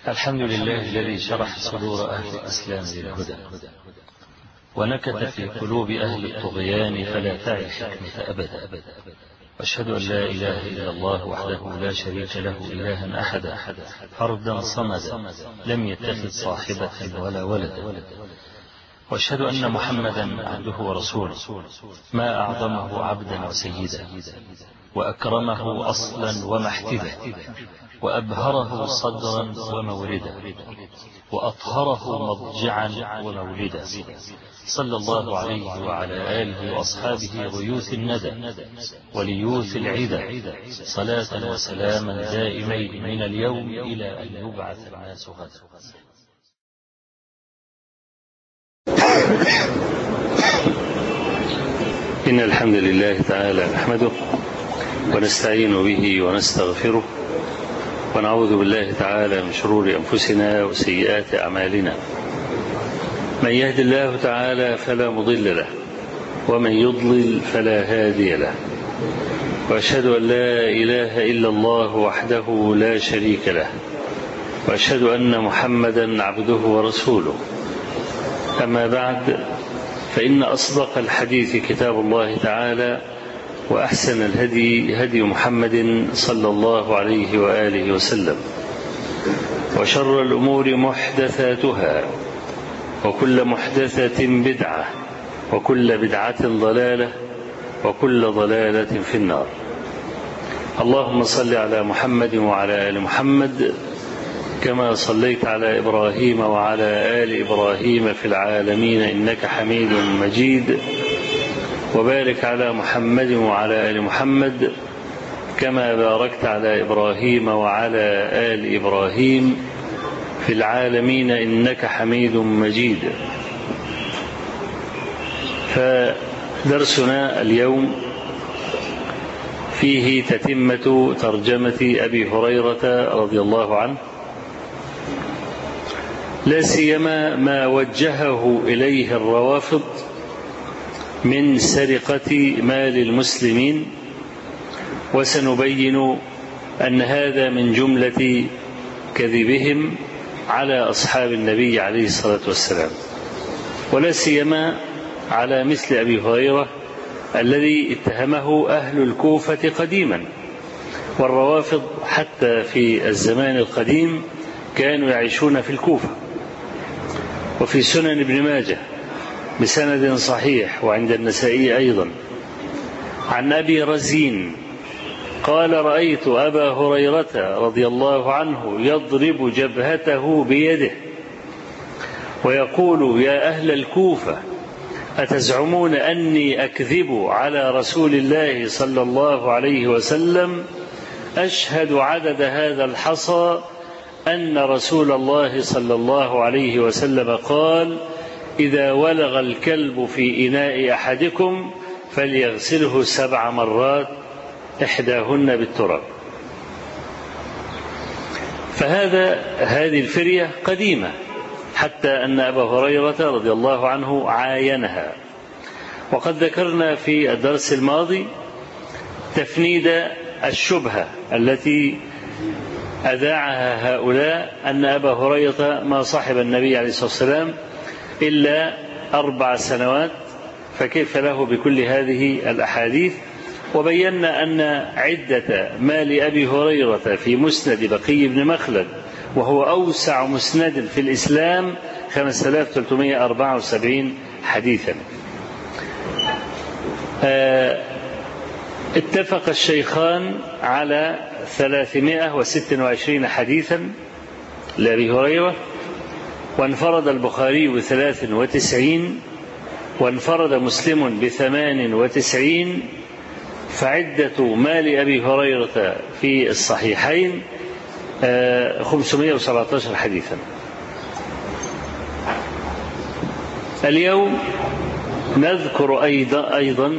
الحمد لله الذي شرح صدور أهل الإسلام للهدى ونكت في قلوب أهل الطغيان فلا تعي الحكمة أبدا. وأشهد أن لا إله إلا الله وحده لا شريك له إلها أحدا فردا صمدا لم يتخذ صاحبة ولا ولدا. وأشهد أن محمدا عبده ورسوله ما أعظمه عبدا وسيدا وأكرمه أصلا ومحتدا وأبهره صدرا وموردا وأطهره مضجعا ومولدا. صلى الله عليه وعلى آله وأصحابه غيوث الندى وليوث العدى صلاة وسلاما دائمين من اليوم إلى أن يبعث الناس غدا. إن الحمد لله تعالى نحمده ونستعين به ونستغفره ونعوذ بالله تعالى من شرور أنفسنا وسيئات أعمالنا. من يهد الله تعالى فلا مضل له ومن يضلل فلا هادي له. وأشهد أن لا إله إلا الله وحده لا شريك له وأشهد أن محمدا عبده ورسوله. أما بعد، فإن أصدق الحديث كتاب الله تعالى وأحسن الهدي هدي محمد صلى الله عليه وآله وسلم وشر الأمور محدثاتها وكل محدثة بدعة وكل بدعة ضلالة وكل ضلالة في النار. اللهم صل على محمد وعلى آل محمد كما صليت على إبراهيم وعلى آل إبراهيم في العالمين إنك حميد مجيد. وبارك على محمد وعلى آل محمد كما باركت على إبراهيم وعلى آل إبراهيم في العالمين إنك حميد مجيد. فدرسنا اليوم فيه تتمة ترجمة أبي هريرة رضي الله عنه، لا سيما ما وجهه إليه الروافض من سرقة مال المسلمين، وسنبين أن هذا من جملة كذبهم على أصحاب النبي عليه الصلاة والسلام، ولا سيما على مثل أبي هريرة الذي اتهمه أهل الكوفة قديما. والروافض حتى في الزمان القديم كانوا يعيشون في الكوفة. وفي سنن ابن ماجه بسند صحيح وعند النسائي أيضا عن أبي رزين قال: رأيت أبا هريرة رضي الله عنه يضرب جبهته بيده ويقول: يا أهل الكوفة، أتزعمون أني أكذب على رسول الله صلى الله عليه وسلم؟ أشهد عدد هذا الحصى أن رسول الله صلى الله عليه وسلم قال: إذا ولغ الكلب في إناء أحدكم فليغسله 7 مرات إحداهن بالتراب. هذه الفرية قديمة، حتى أن أبا هريرة رضي الله عنه عاينها. وقد ذكرنا في الدرس الماضي تفنيد الشبهة التي أذاعها هؤلاء أن أبا هريرة ما صاحب النبي عليه الصلاة والسلام إلا 4 سنوات، فكيف له بكل هذه الأحاديث. وبينا أن عدة مال أبي هريرة في مسند بقي بن مخلد، وهو أوسع مسند في الإسلام، 5374 حديثا. اتفق الشيخان على 326 حديثا لأبي هريرة، وانفرد البخاري ب93 وانفرد مسلم ب98، فعدة مال أبي هريرة في الصحيحين 517 حديثا. اليوم نذكر أيضا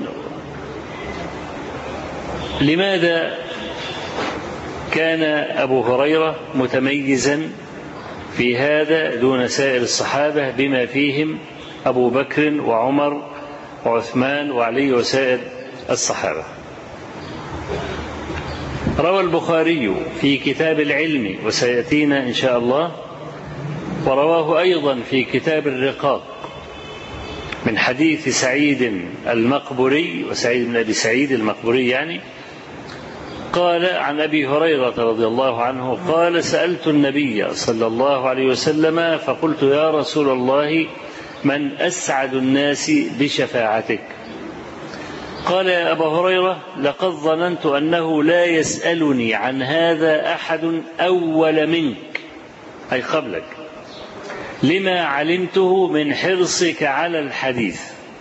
لماذا كان أبو هريرة متميزا في هذا دون سائر الصحابة، بما فيهم أبو بكر وعمر وعثمان وعلي وسائر الصحابة. روى البخاري في كتاب العلم وسيأتينا إن شاء الله، ورواه أيضا في كتاب الرقاق من حديث سعيد المقبري، وسعيد بن أبي سعيد المقبري يعني، قال عن أبي هريرة رضي الله عنه قال: سألت النبي صلى الله عليه وسلم فقلت: يا رسول الله، من أسعد الناس بشفاعتك؟ قال: يا أبا هريرة، لقد ظننت أنه لا يسألني عن هذا أحد أول منك، أي قبلك، لما علمته من حرصك على الحديث.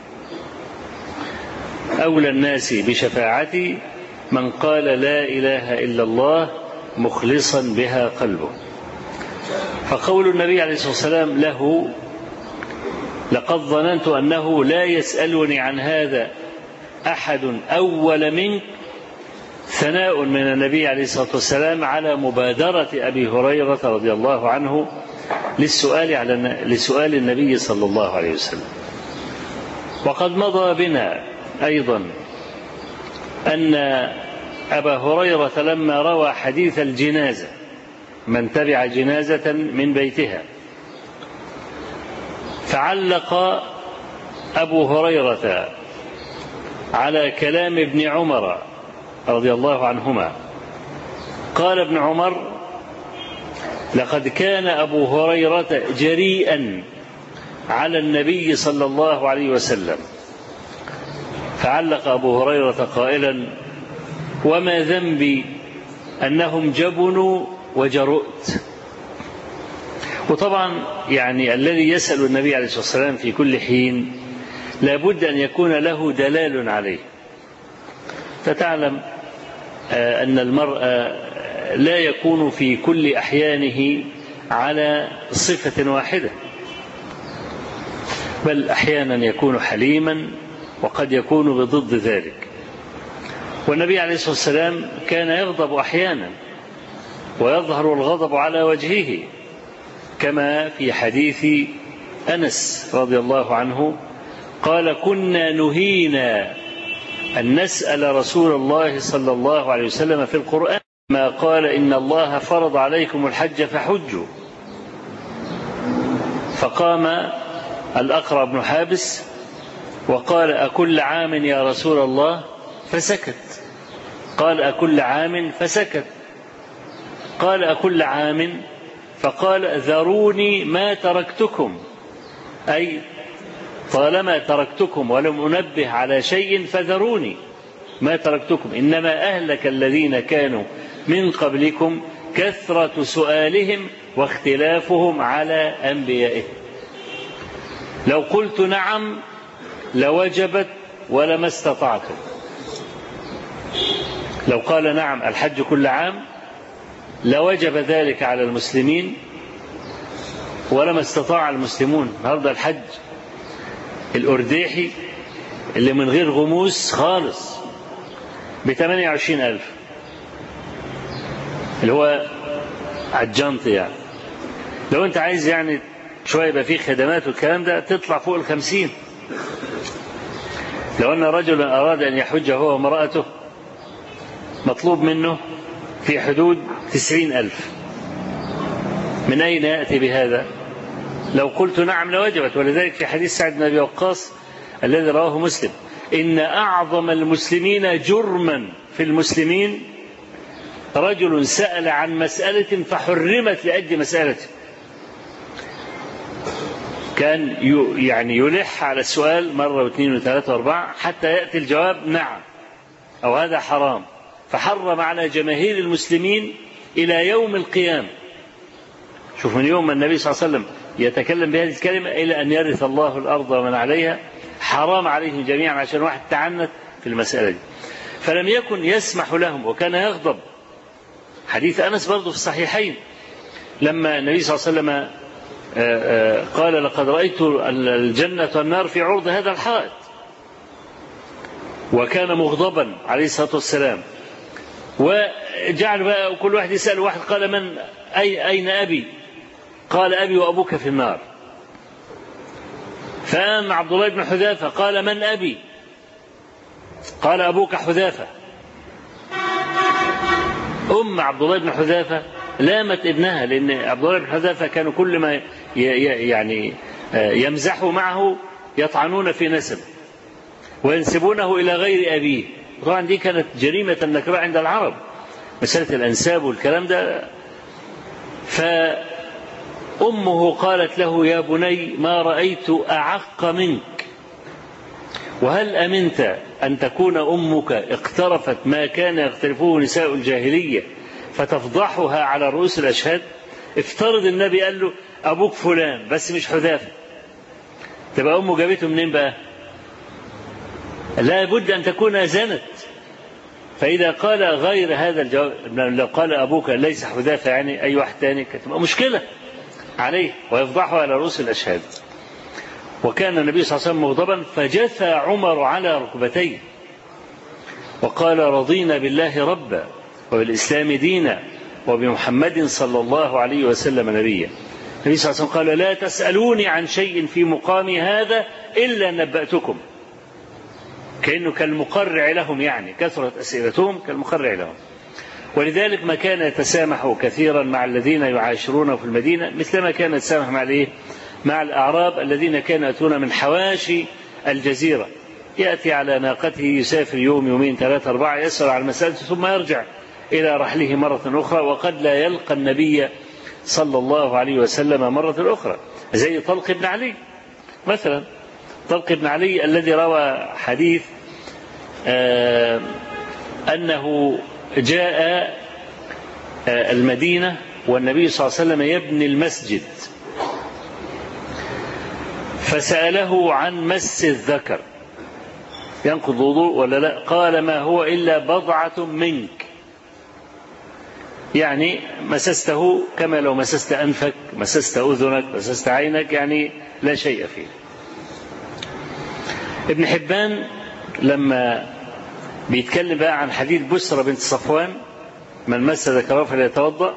أولى الناس بشفاعتي من قال لا إله إلا الله مخلصا بها قلبه. فقول النبي عليه الصلاة والسلام له: لقد ظننت أنه لا يسألني عن هذا أحد أول منك، ثناء من النبي عليه الصلاة والسلام على مبادرة أبي هريرة رضي الله عنه لسؤال النبي صلى الله عليه وسلم. وقد مضى بنا أيضا أن أبا هريرة لما روى حديث الجنازة، من تبع جنازة من بيتها، فعلق أبو هريرة على كلام ابن عمر رضي الله عنهما. قال ابن عمر: لقد كان أبو هريرة جريئا على النبي صلى الله عليه وسلم. فعلق أبو هريرة قائلا: وما ذنبي أنهم جبنوا وجرؤت. وطبعا يعني الذي يسأل النبي عليه الصلاة والسلام في كل حين لابد أن يكون له دلال عليه. فتعلم أن المرء لا يكون في كل أحيانه على صفة واحدة، بل أحيانا يكون حليما وقد يكون بضد ذلك. والنبي عليه الصلاة والسلام كان يغضب أحيانا ويظهر الغضب على وجهه، كما في حديث أنس رضي الله عنه قال: كنا نهينا أن نسأل رسول الله صلى الله عليه وسلم في القرآن ما قال: إن الله فرض عليكم الحج فحجوا. فقام الأقرع بن حابس وقال: أكل عام يا رسول الله؟ فسكت. قال: أكل عام؟ فسكت. قال: أكل عام؟ فقال: ذروني ما تركتكم، أي طالما تركتكم ولم أنبه على شيء فذروني ما تركتكم، إنما أهلك الذين كانوا من قبلكم كثرة سؤالهم واختلافهم على أنبيائهم. لو قلت نعم لوجبت ولما استطعتم. لو قال نعم الحج كل عام لوجب ذلك على المسلمين ولما استطاع المسلمون. النهارده الحج الأرديحي اللي من غير غموس خالص ب28,000، اللي هو عالجنط يعني. لو انت عايز يعني شوية يبقى فيه خدمات والكلام ده تطلع فوق 50. لو أن رجلا أراد أن يحج هو وامرأته مطلوب منه في حدود 90,000. من أين يأتي بهذا؟ لو قلت نعم لوجبت. ولذلك في حديث سعد بن أبي وقاص الذي رواه مسلم: إن أعظم المسلمين جرما في المسلمين رجل سأل عن مسألة فحرمت لأجل مسألته. كان يعني يلح على السؤال مرة واثنين وثلاثة واربعة حتى يأتي الجواب نعم أو هذا حرام، فحرم على جماهير المسلمين إلى يوم القيامة. شوف، من يوم النبي صلى الله عليه وسلم يتكلم بهذه الكلمة إلى أن يرث الله الأرض ومن عليها، حرام عليهم جميعا عشان واحد تعنت في المسألة دي. فلم يكن يسمح لهم وكان يغضب. حديث أنس برضه في الصحيحين لما النبي صلى الله عليه وسلم قال: لقد رأيت الجنة والنار في عرض هذا الحائط. وكان مغضبا عليه الصلاة والسلام، وجعل بقى كل واحد يسأل واحد. قال: من أين أبي؟ قال: أبي وأبوك في النار. فقام عبد الله بن حذافة قال: من أبي؟ قال: أبوك حذافة. عبد الله بن حذافة لامت ابنها، لأن عبد الله بن حذافة كانوا كل ما يعني يمزحوا معه يطعنون في نسب وينسبونه إلى غير أبيه. طبعا دي كانت جريمة نكراء عند العرب، مسألة الأنساب والكلام ده. فأمه قالت له: يا بني ما رأيت أعق منك، وهل أمنت أن تكون أمك اقترفت ما كان يقترفه نساء الجاهلية فتفضحها على رؤوس الأشهاد؟ افترض النبي قال له أبوك فلان بس مش حذافة، تبقى أمه جابته منين بقى؟ لا بد أن تكون زنت. فإذا قال غير هذا الجواب، لو قال أبوك ليس حذافة يعني أي واحد تاني، كتبقى مشكلة عليه ويفضحه على رؤوس الأشهاد. وكان النبي صلى الله عليه وسلم مغضبا فجثى عمر على ركبتيه وقال: رضينا بالله ربا وبالإسلام دينا وبمحمد صلى الله عليه وسلم نبيا. النبي صلى الله عليه وسلم قال: لا تسألوني عن شيء في مقامي هذا إلا نبأتكم. كأنه كالمقرع لهم، يعني كثرة أسئلتهم كالمقرع لهم. ولذلك ما كان يتسامح كثيرا مع الذين يعاشرونه في المدينة مثلما كان يتسامح مع الأعراب الذين كانوا يأتون من حواشي الجزيرة. يأتي على ناقته يسافر يوم يومين ثلاثة أربعة، يسأل عن المسألة ثم يرجع إلى رحله مرة أخرى، وقد لا يلقى النبي صلى الله عليه وسلم مرة أخرى، زي طلق بن علي مثلا. طلق بن علي الذي روى حديث أنه جاء المدينة والنبي صلى الله عليه وسلم يبني المسجد، فسأله عن مس الذكر ينقض وضوء ولا لا؟ قال: ما هو إلا بضعة منك، يعني مسسته كما لو مسست أنفك، مسست أذنك، مسست عينك، يعني لا شيء فيه. ابن حبان لما بيتكلم بقى عن حديث بسرة بنت صفوان: من مس ذكره فليتوضأ،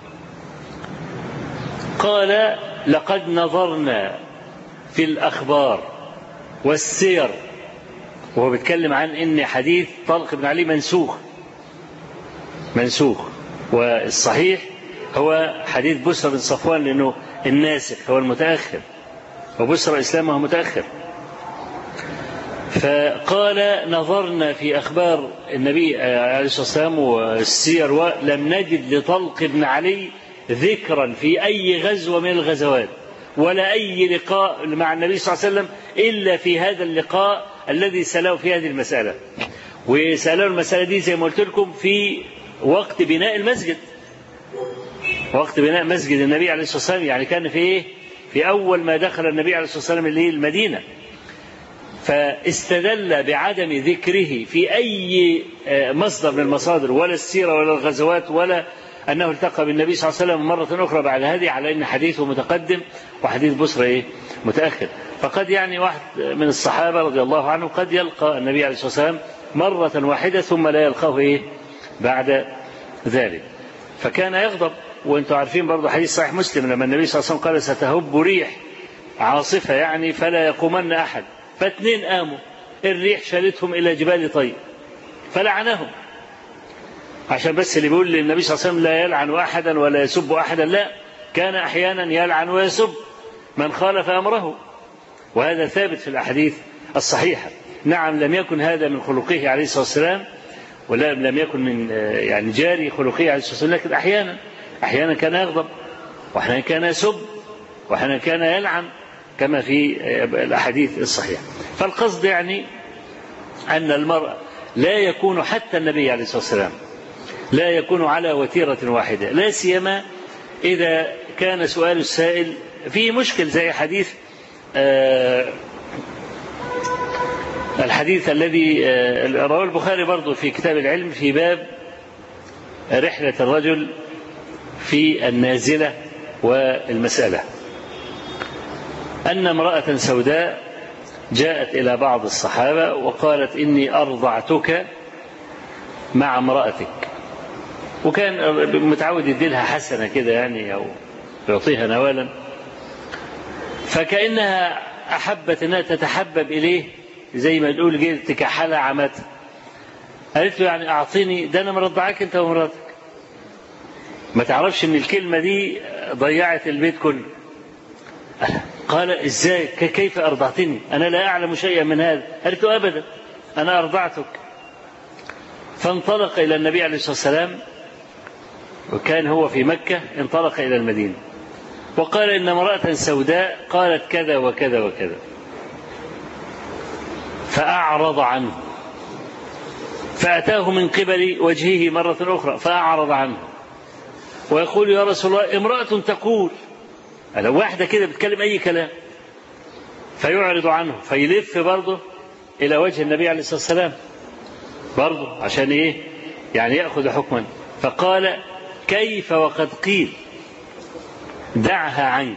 قال: لقد نظرنا في الأخبار والسير، وهو بيتكلم عن إن حديث طلق بن علي منسوخ، والصحيح هو حديث بسرة بن صفوان، لأنه الناسخ هو المتأخر وبسرة إسلامه متأخر. فقال: نظرنا في أخبار النبي عليه الصلاة والسلام والسير ولم نجد لطلق بن علي ذكرا في أي غزوة من الغزوات ولا أي لقاء مع النبي صلى الله عليه وسلم إلا في هذا اللقاء الذي سأله في هذه المسألة. وسأله المسألة دي زي ما قلت لكم في وقت بناء المسجد، وقت بناء مسجد النبي عليه الصلاة والسلام، يعني كان في إيه؟ في أول ما دخل النبي عليه الصلاة والسلام المدينة. فاستدل بعدم ذكره في أي مصدر من المصادر، ولا السيرة ولا الغزوات، ولا أنه التقى بالنبي صلى الله عليه وسلم مرة أخرى بعد هذه، على أن حديثه متقدم وحديث بسرة متأخر. فقد يعني واحد من الصحابة رضي الله عنه قد يلقى النبي عليه الصلاة والسلام مرة واحدة ثم لا يلقاه بعد ذلك، فكان يغضب. وانتم عارفين برضو حديث صحيح مسلم لما النبي صلى الله عليه وسلم قال: ستهب ريح عاصفة، يعني فلا يقومن أحد. فاثنين قاموا، الريح شالتهم إلى جبال طيب فلعنهم، عشان بس اللي بيقول للنبي صلى الله عليه وسلم لا يلعن أحدا ولا يسب أحدا، لا، كان أحيانا يلعن ويسب من خالف أمره، وهذا ثابت في الأحاديث الصحيحة. نعم، لم يكن هذا من خلقه عليه الصلاة والسلام، ولا لم يكن من يعني جاري خلقه عليه الصلاة والسلام، لكن أحيانا كان يغضب، وأحيانا كان يسب، وأحيانا كان يلعن، كما في الأحاديث الصحيحة. فالقصد يعني أن المرء لا يكون، حتى النبي عليه الصلاة والسلام لا يكون على وتيرة واحدة، لا سيما إذا كان سؤال السائل فيه مشكل، زي حديث الحديث الذي رواه البخاري برضو في كتاب العلم في باب رحلة الرجل في النازلة والمسألة، أن امرأة سوداء جاءت إلى بعض الصحابة وقالت: إني أرضعتك مع امرأتك، وكان متعود يديلها حسنة كده يعني، أو يعطيها نوالا، فكأنها أحبت أنها تتحبب إليه، زي ما تقول جيت تكحلها عمتها. قالت له: يعني أعطيني، ده أنا مرضعك أنت ومراتك، ما تعرفش ان الكلمة دي ضيعت البيت كله. قال ازاي كيف أرضعتني؟ أنا لا أعلم شيئا من هذا. قالت له أبدا أنا أرضعتك. فانطلق إلى النبي عليه الصلاة والسلام، وكان هو في مكة، انطلق إلى المدينة وقال إن امرأة سوداء قالت كذا وكذا وكذا، فأعرض عنه، فأتاه من قبل وجهه مرة أخرى فأعرض عنه، ويقول يا رسول الله امرأة تقول، لو واحدة كده بتكلم أي كلام، فيعرض عنه، فيلف برضه إلى وجه النبي عليه الصلاة والسلام برضه عشان إيه؟ يعني يأخذ حكما. فقال كيف وقد قيل دعها عنك.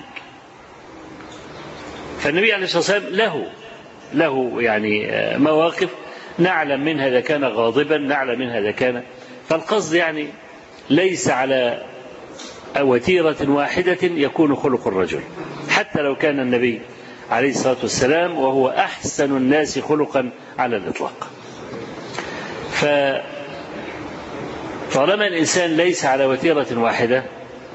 فالنبي عليه الصلاة والسلام له يعني مواقف نعلم منها إذا كان غاضبا، نعلم منها إذا كان، فالقصد يعني ليس على وتيرة واحدة يكون خلق الرجل، حتى لو كان النبي عليه الصلاة والسلام وهو أحسن الناس خلقا على الإطلاق. فطالما الإنسان ليس على وتيرة واحدة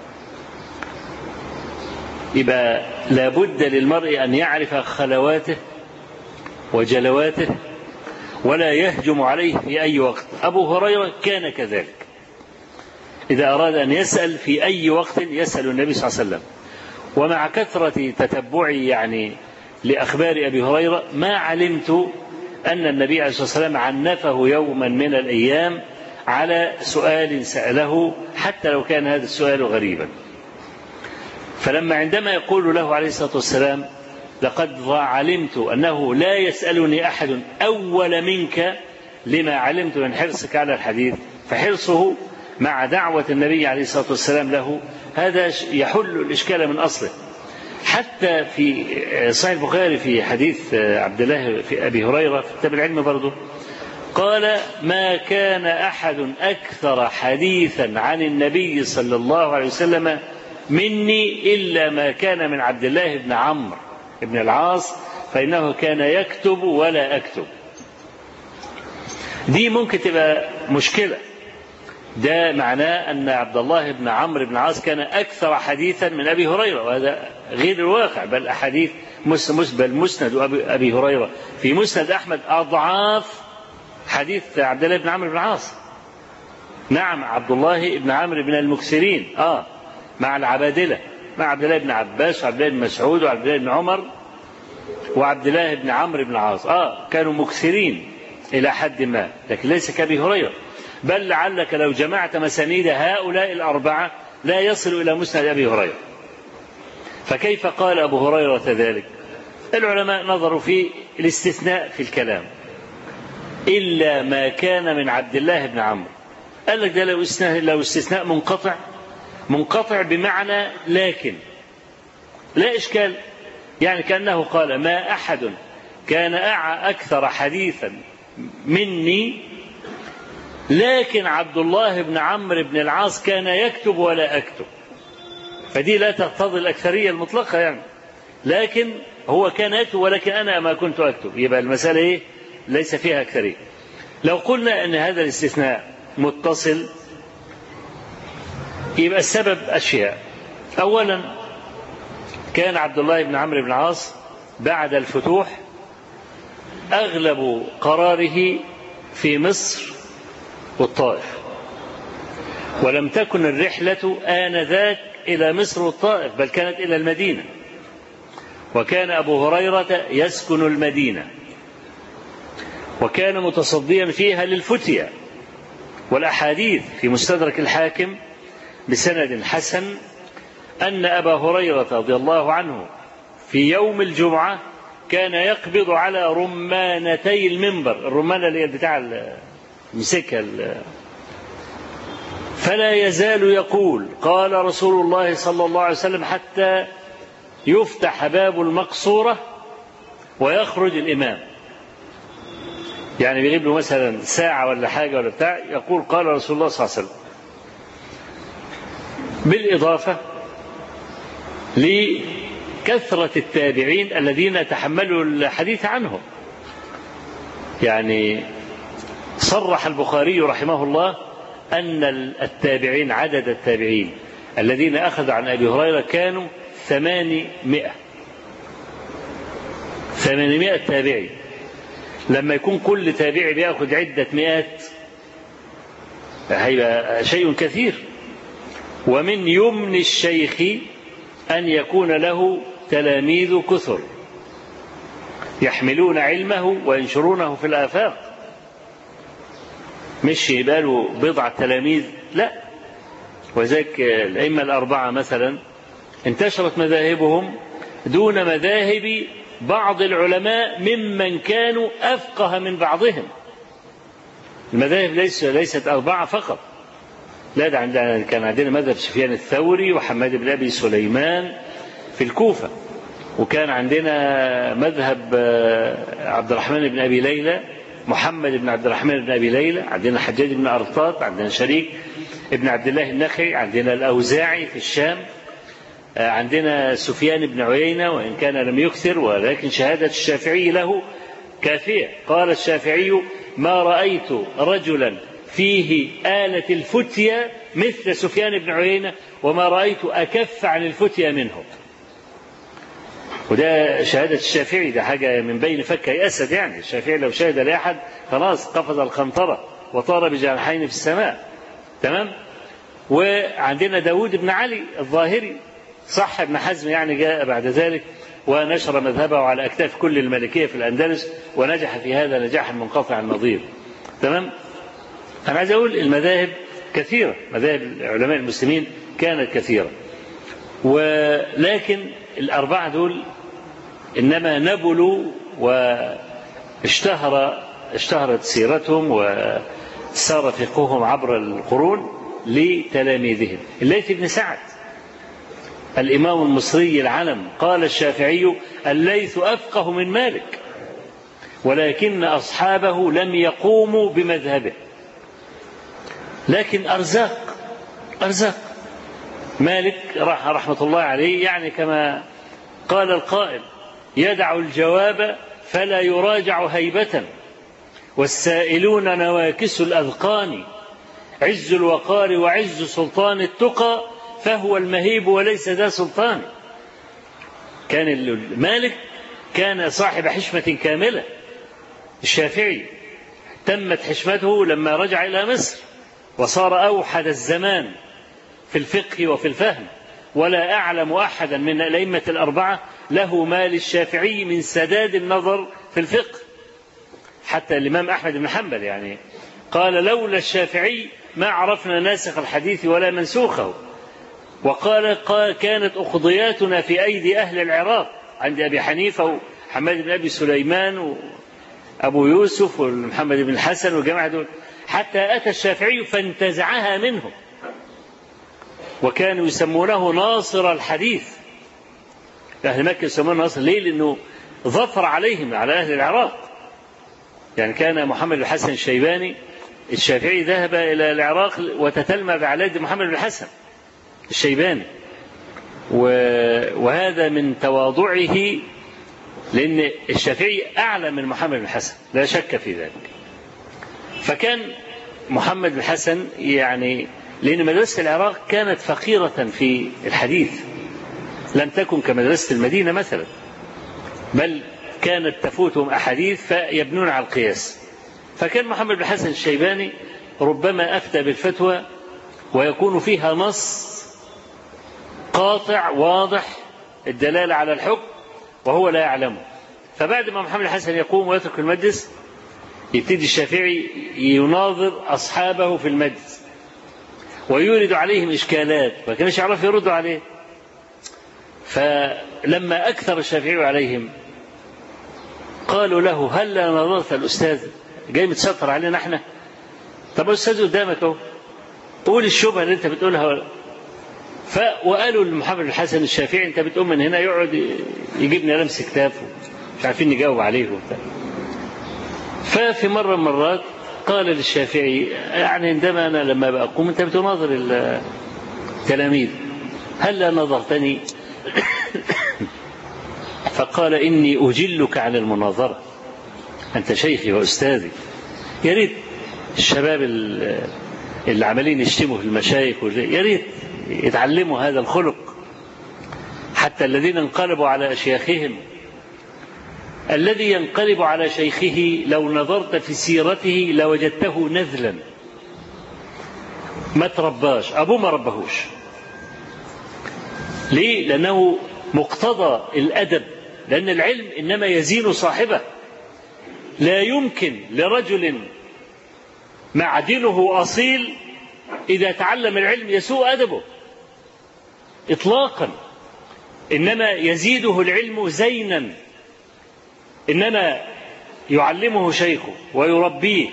يبقى لابد للمرء أن يعرف خلواته وجلواته ولا يهجم عليه في أي وقت. أبو هريرة كان كذلك، إذا أراد أن يسأل في أي وقت يسأل النبي صلى الله عليه وسلم. ومع كثرة تتبعي يعني لأخبار أبي هريرة ما علمت أن النبي عليه الصلاة والسلام عنفه يوما من الأيام على سؤال سأله حتى لو كان هذا السؤال غريبا. فلما عندما يقول له عليه الصلاة والسلام لقد علمت أنه لا يسألني أحد أول منك لما علمت من حرصك على الحديث، فحرصه مع دعوة النبي عليه الصلاة والسلام له هذا يحل الإشكال من أصله. حتى في صحيح البخاري في حديث عبد الله في أبي هريرة في كتاب العلم برضه قال ما كان أحد أكثر حديثا عن النبي صلى الله عليه وسلم مني إلا ما كان من عبد الله بن عمرو بن العاص فإنه كان يكتب ولا أكتب. دي ممكن تبقى مشكلة، ده معناه أن عبد الله بن عمرو بن العاص كان أكثر حديثا من أبي هريرة، وهذا غير الواقع، بل أحاديث مسند أبي هريرة في مسند أحمد أضعاف حديث عبد الله بن عمرو بن العاص. نعم عبد الله بن عمرو بن المكثرين مع العبادلة، مع عبد الله بن عباس وعبد الله بن مسعود وعبد الله بن عمر وعبد الله بن عمرو بن العاص كانوا مكثرين إلى حد ما، لكن ليس كأبي هريرة. بل لعلك لو جمعت مسانيد هؤلاء الأربعة لا يصل إلى مسند أبي هريرة. فكيف قال أبو هريرة ذلك؟ العلماء نظروا في الاستثناء في الكلام، إلا ما كان من عبد الله بن عمرو. قال لك ده لو استثناء منقطع بمعنى لكن لا إشكال، يعني كأنه قال ما أحد كان أكثر حديثا مني لكن عبد الله بن عمرو بن العاص كان يكتب ولا أكتب. فدي لا تقتضي الأكثرية المطلقة يعني، لكن هو كان يكتب ولكن أنا ما كنت أكتب، يبقى المسألة إيه؟ ليس فيها أكثرية. لو قلنا أن هذا الاستثناء متصل يبقى السبب أشياء. أولا كان عبد الله بن عمرو بن العاص بعد الفتوح أغلب قراره في مصر والطائف، ولم تكن الرحلة آنذاك إلى مصر والطائف بل كانت إلى المدينة، وكان أبو هريرة يسكن المدينة وكان متصديا فيها للفتية. والأحاديث في مستدرك الحاكم بسند حسن أن أبا هريرة رضي الله عنه في يوم الجمعة كان يقبض على رمانتي المنبر، الرمانة اللي بتاع المسكة، فلا يزال يقول قال رسول الله صلى الله عليه وسلم حتى يفتح باب المقصورة ويخرج الإمام. يعني بيغيب له مثلا ساعة ولا حاجة ولا بتاع يقول قال رسول الله صلى الله عليه وسلم، بالإضافة لكثرة التابعين الذين تحملوا الحديث عنهم. يعني صرح البخاري رحمه الله أن التابعين عدد التابعين الذين أخذوا عن أبي هريرة كانوا 800 تابعي. لما يكون كل تابعي بيأخذ عدة مئات هيبقى شيء كثير. ومن يمن الشيخ أن يكون له تلاميذ كثر يحملون علمه وينشرونه في الآفاق، مش يبقى له بضعة تلاميذ، لا. وذلك الأئمة الأربعة مثلا انتشرت مذاهبهم دون مذاهب بعض العلماء ممن كانوا أفقه من بعضهم. المذاهب ليست أربعة فقط، لا، ده كان عندنا مذهب سفيان الثوري وحماد بن أبي سليمان في الكوفة، وكان عندنا مذهب عبد الرحمن بن أبي ليلى، محمد بن عبد الرحمن بن أبي ليلى، عندنا حجاج بن أرطاط، عندنا شريك ابن عبد الله النخعي، عندنا الأوزاعي في الشام، عندنا سفيان بن عيينة وإن كان لم يكثر، ولكن شهادة الشافعي له كافية. قال الشافعي: ما رأيت رجلا فيه آلة الفتية مثل سفيان بن عيينة، وما رأيت أكف عن الفتية منه. وده شهادة الشافعي، ده حاجة من بين فكي أسد. يعني الشافعي لو شهد لأحد خلاص قفز القنطرة وطار بجناحين في السماء. تمام. وعندنا داود بن علي الظاهري، صح ابن حزم يعني جاء بعد ذلك ونشر مذهبه على أكتاف كل المالكية في الأندلس، ونجح في هذا نجاحا منقطع النظير. تمام. أنا عايز أقول المذاهب كثيرة، مذاهب علماء المسلمين كانت كثيرة، ولكن الأربعة دول إنما نبلوا واشتهرت سيرتهم وسار فقههم عبر القرون لتلاميذهم. الليث بن سعد الإمام المصري العلم قال الشافعي: الليث أفقه من مالك، ولكن أصحابه لم يقوموا بمذهبه. لكن أرزاق مالك رحمة الله عليه، يعني كما قال القائل: يدع الجواب فلا يراجع هيبة، والسائلون نواكس الأذقان، عز الوقار وعز سلطان التقى، فهو المهيب وليس ذا سلطان. كان مالك كان صاحب حشمة كاملة. الشافعي تمت حشمته لما رجع إلى مصر وصار أوحد الزمان في الفقه وفي الفهم، ولا أعلم أحدا من الأئمة الأربعة له ما للشافعي من سداد النظر في الفقه. حتى الإمام أحمد بن حنبل يعني قال: لولا الشافعي ما عرفنا ناسخ الحديث ولا منسوخه. وقال: كانت أقضياتنا في أيدي أهل العراق، عند أبي حنيفة وحماد بن أبي سليمان وأبو يوسف ومحمد بن الحسن وجماعة دول، حتى أتى الشافعي فانتزعها منهم، وكانوا يسمونه ناصر الحديث. أهل مكة يسمونه ناصر ليه؟ لأنه ظفر عليهم على أهل العراق. يعني كان محمد بن الحسن الشيباني الشافعي ذهب إلى العراق وتتلمذ على يد محمد بن الحسن الشيباني، وهذا من تواضعه، لأن الشافعي أعلى من محمد بن الحسن لا شك في ذلك. فكان محمد بن الحسن يعني لأن مدرسة العراق كانت فقيرة في الحديث، لم تكن كمدرسة المدينة مثلا، بل كانت تفوتهم أحاديث فيبنون على القياس. فكان محمد بن الحسن الشيباني ربما أفتى بالفتوى ويكون فيها نص قاطع واضح الدلالة على الحكم وهو لا يعلمه، فبعد ما محمد الحسن يقوم ويترك المجلس يبتدي الشافعي يناظر أصحابه في المجلس ويورد عليهم إشكالات ما كانش يعرف يردوا عليه. فلما أكثر الشافعي عليهم قالوا له: هل نظرت الأستاذ جاي متستر علينا احنا؟ طب الأستاذ قدامك اهو، قول الشبهة اللي انت بتقولها. وقالوا لمحمد بن الحسن الشافعي: انت بتقوم من هنا يقعد يجيبنا لمس كتاب مش عارفين نجاوب عليه وبتاع. ففي مرة من المرات قال للشافعي: يعني عندما أنا لما بقوم أنت بتناظر التلاميذ، هل نظرتني؟ فقال: إني أجلك عن المناظرة، أنت شيخي وأستاذي. يا ريت الشباب اللي عمالين يشتموا في المشايخ يا ريت يتعلموا هذا الخلق. حتى الذين انقلبوا على أشياخهم، الذي ينقلب على شيخه لو نظرت في سيرته لوجدته نذلا، ما ترباش، أبوه ما ربهوش. ليه؟ لأنه مقتضى الأدب، لأن العلم إنما يزين صاحبه. لا يمكن لرجل معدنه أصيل إذا تعلم العلم يسوء أدبه إطلاقا، إنما يزيده العلم زينا، إنما يعلمه شيخه ويربيه.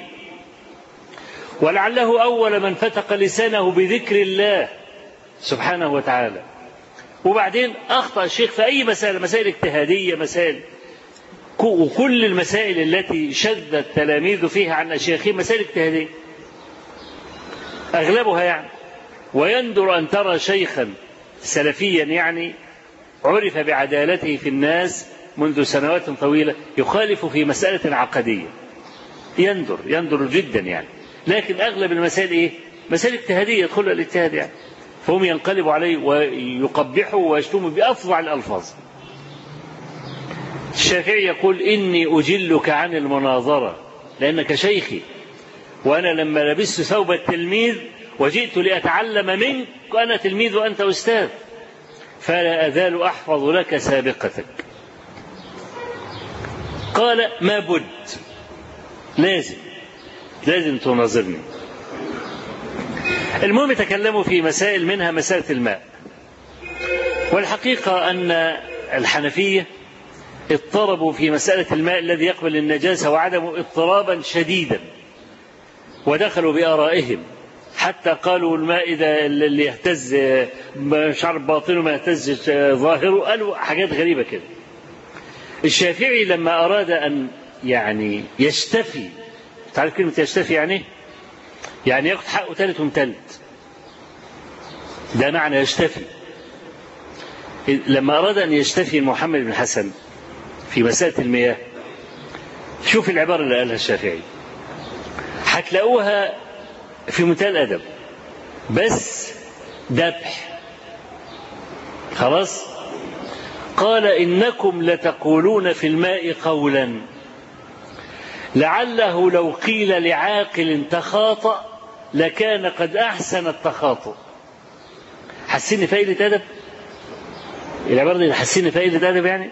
ولعله أول من فتق لسانه بذكر الله سبحانه وتعالى. وبعدين أخطأ الشيخ في أي مسائل، مسائل اجتهادية، مسائل، وكل المسائل التي شذ التلاميذ فيها عن أشياخهم مسائل اجتهادية أغلبها يعني. ويندر أن ترى شيخا سلفيا يعني عرف بعدالته في الناس منذ سنوات طويلة يخالف في مسألة عقدية، يندر جدا يعني. لكن أغلب المسائل إيه؟ مسائل اجتهادية يدخلها الاجتهاد يعني، فهم ينقلبوا عليه ويقبحوا ويشتموا بأفظع الألفاظ. الشافعي يقول إني أجلك عن المناظرة لأنك شيخي، وأنا لما لبست ثوب التلميذ وجئت لأتعلم منك وأنا تلميذ وأنت أستاذ، فلا أزال أحفظ لك سابقتك. قال ما بد، لازم تناظرني. المهم تكلموا في مسائل، منها مسألة الماء. والحقيقة أن الحنفية اضطربوا في مسألة الماء الذي يقبل النجاسة وعدمه اضطرابا شديدا، ودخلوا بآرائهم حتى قالوا الماء إذا اللي يهتز شعر باطنه ما يهتز ظاهره، قالوا حاجات غريبة كده. الشافعي لما أراد أن يعني يشتفي، تعرف كلمة يشتفي يعني؟ يعني يأخذ حقه ثالث ومثلث، ده معنى يشتفي. لما أراد أن يشتفي محمد بن حسن في مسألة المياه، شوف العبارة اللي قالها الشافعي، هتلاقوها في منتهى الأدب بس ذبح. خلاص، قال إنكم لتقولون في الماء قولا لعله لو قيل لعاقل تخاطأ لكان قد أحسن التخاطؤ. حسين فائدة أدب العبارة دي، حسين فائدة أدب يعني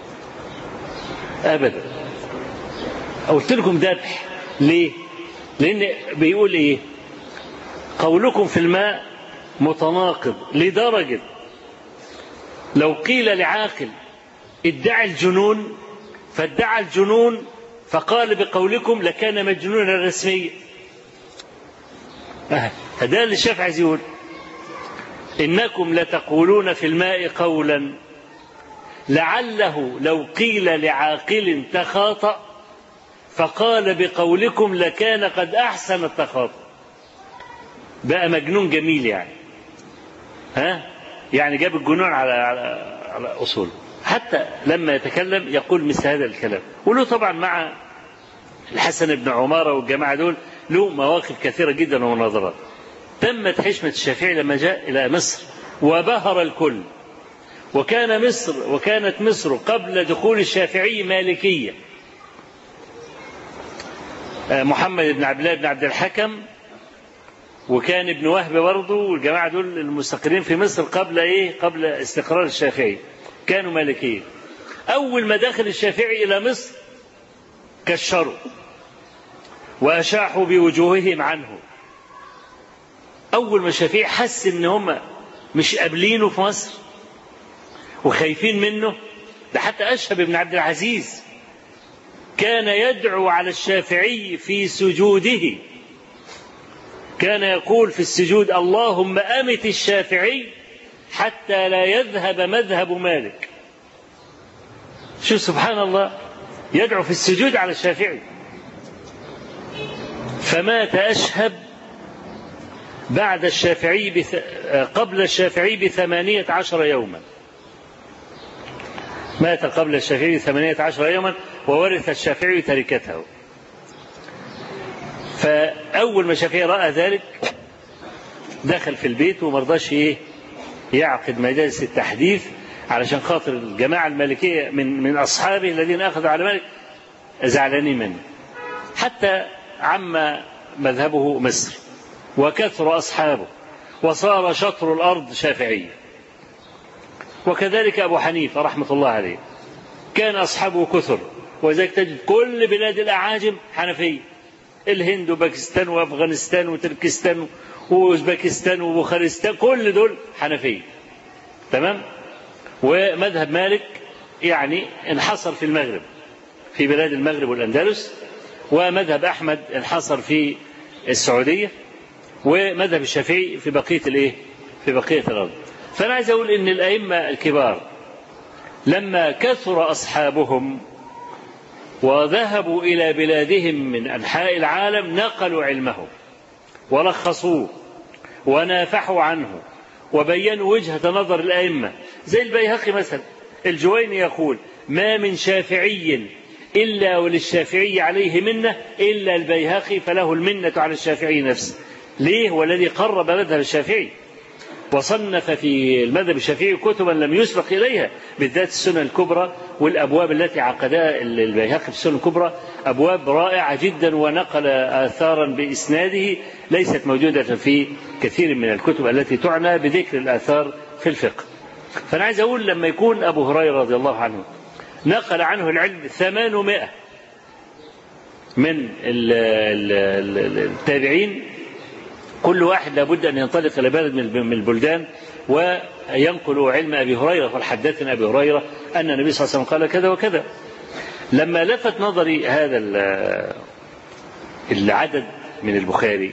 أبدا. قلت لكم ذبح ليه؟ لأن بيقول إيه؟ قولكم في الماء متناقض لدرجة لو قيل لعاقل ادعى الجنون فادعى الجنون فقال بقولكم لكان مجنونا رسميا. هذا اللي الشافعي عايز يقول، إنكم لتقولون في الماء قولا لعله لو قيل لعاقل تخاطأ فقال بقولكم لكان قد أحسن التخاطؤ. بقى مجنون جميل يعني، يعني جاب الجنون على أصوله. حتى لما يتكلم يقول مثل هذا الكلام. وله طبعا مع الحسن بن عمارة والجماعة دول له مواقف كثيرة جدا ومناظرات. تمت حشمة الشافعي لما جاء إلى مصر وبهر الكل. وكانت مصر قبل دخول الشافعي مالكية. محمد بن عبد الله بن عبد الحكم وكان ابن وهب برضه والجماعة دول المستقرين في مصر قبل استقرار الشافعي كانوا مالكية. أول ما دخل الشافعي إلى مصر كشروا وأشاحوا بوجوههم عنه. أول ما الشافعي حس إن هم مش قابلينه في مصر وخايفين منه، ده حتى أشهب بن عبد العزيز كان يدعو على الشافعي في سجوده، كان يقول في السجود اللهم أمت الشافعي حتى لا يذهب مذهب مالك. شو سبحان الله، يدعو في السجود على الشافعي. فمات أشهب بعد الشافعي قبل الشافعي ب18 يوما. مات قبل الشافعي 18 يوما وورث الشافعي تركته. فأول ما الشافعي رأى ذلك دخل في البيت ومرضاش يعقد مجالس التحديث علشان خاطر الجماعة المالكية من أصحابه الذين أخذوا على مالك زعلانين منه، حتى عم مذهبه مصر وكثر أصحابه وصار شطر الأرض شافعية. وكذلك أبو حنيفة رحمة الله عليه كان أصحابه كثر، وذلك تجد كل بلاد الأعاجم حنفية، الهند وباكستان وأفغانستان وتركستان وأوزبكستان وبوخارستان كل دول حنفية. تمام. ومذهب مالك يعني انحصر في المغرب، في بلاد المغرب والأندلس، ومذهب أحمد انحصر في السعودية، ومذهب الشافعي في بقية في بقية الأرض. فأنا عايز أقول إن الأئمة الكبار لما كثر أصحابهم وذهبوا إلى بلادهم من أنحاء العالم نقلوا علمهم ولخصوه ونافحوا عنه وبينوا وجهة نظر الأئمة. زي البيهقي مثلا، الجويني يقول: ما من شافعي إلا وللشافعي عليه منة إلا البيهقي فله المنة على الشافعي نفسه. ليه؟ والذي قرب مذهب الشافعي وصنف في المذهب الشافعي كتبا لم يسبق إليها، بالذات السنن الكبرى والأبواب التي عقدها البيهقي في السنن الكبرى أبواب رائعة جدا، ونقل آثارا بإسناده ليست موجودة في كثير من الكتب التي تعنى بذكر الآثار في الفقه. فأنا عايز أقول لما يكون أبو هريرة رضي الله عنه نقل عنه العلم 800 من التابعين، كل واحد لابد أن ينطلق إلى بلد من البلدان وينقل علم أبي هريرة، فحدثنا أبي هريرة أن النبي صلى الله عليه وسلم قال كذا وكذا. لما لفت نظري هذا العدد من البخاري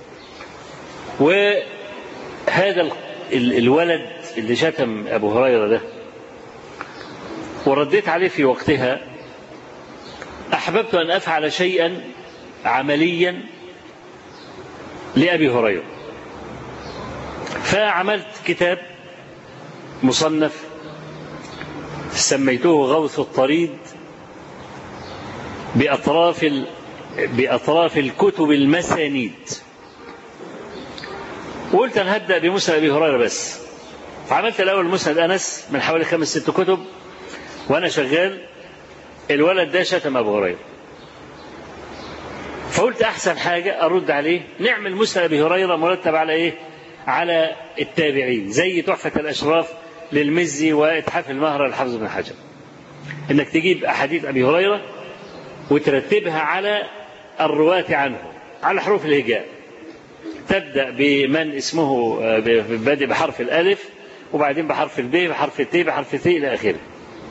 وهذا الولد اللي شتم أبو هريرة ده ورديت عليه في وقتها، أحببت أن أفعل شيئا عمليا لأبي هريرة، فعملت كتاب مصنف سميته غوث الطريد بأطراف الكتب المسانيد. وقلت أنا هبدأ بمسند أبي هريرة بس، فعملت الأول مسند أنس من حوالي 5-6 كتب، وأنا شغال الولد ده شتم أبو هريرة، فقلت أحسن حاجة أرد عليه نعمل مسند أبي هريرة مرتب على على التابعين، زي تحفة الأشراف للمزي وإتحاف المهرة للحافظ بن حجر، إنك تجيب أحاديث أبي هريرة وترتبها على الرواة عنه على حروف الهجاء، تبدأ بمن اسمه بادئ بحرف الألف، وبعدين بحرف الب، بحرف الت، بحرف الث إلى آخره.